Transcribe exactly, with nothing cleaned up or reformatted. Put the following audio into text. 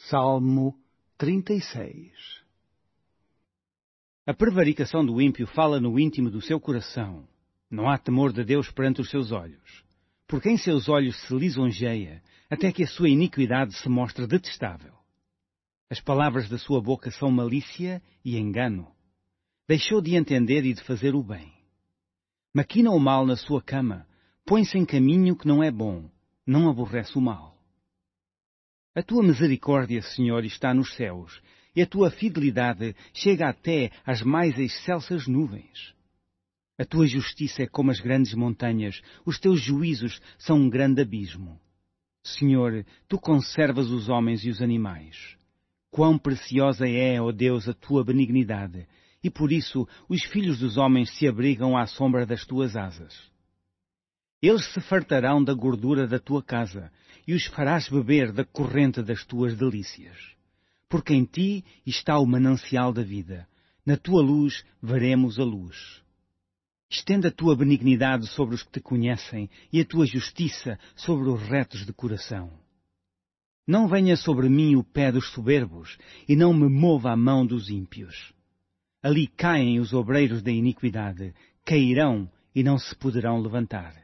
Salmo trinta e seis. A prevaricação do ímpio fala no íntimo do seu coração. Não há temor de Deus perante os seus olhos. Porque em seus olhos se lisonjeia, até que a sua iniquidade se mostre detestável. As palavras da sua boca são malícia e engano. Deixou de entender e de fazer o bem. Maquina o mal na sua cama, põe-se em caminho que não é bom, não aborrece o mal. A tua misericórdia, Senhor, está nos céus, e a tua fidelidade chega até às mais excelsas nuvens. A tua justiça é como as grandes montanhas, os teus juízos são um grande abismo. Senhor, tu conservas os homens e os animais. Quão preciosa é, ó Deus, a tua benignidade, e por isso os filhos dos homens se abrigam à sombra das tuas asas. Eles se fartarão da gordura da tua casa, e os farás beber da corrente das tuas delícias. Porque em ti está o manancial da vida, na tua luz veremos a luz. Estenda a tua benignidade sobre os que te conhecem, e a tua justiça sobre os retos de coração. Não venha sobre mim o pé dos soberbos, e não me mova a mão dos ímpios. Ali caem os obreiros da iniquidade, cairão e não se poderão levantar.